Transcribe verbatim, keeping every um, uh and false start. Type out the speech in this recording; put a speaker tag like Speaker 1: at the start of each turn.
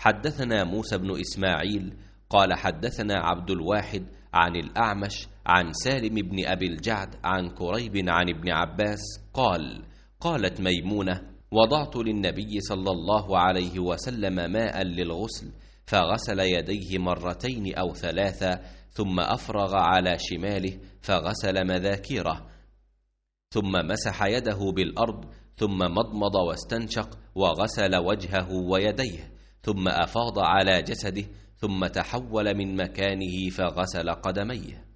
Speaker 1: حدثنا موسى بن إسماعيل قال حدثنا عبد الواحد عن الأعمش عن سالم بن أبي الجعد عن كريب عن ابن عباس قال قالت ميمونة وضعت للنبي صلى الله عليه وسلم ماء للغسل فغسل يديه مرتين أو ثلاثة ثم أفرغ على شماله فغسل مذاكيره ثم مسح يده بالأرض ثم مضمض واستنشق وغسل وجهه ويديه ثم أفاض على جسده ثم تحول من مكانه فغسل قدميه.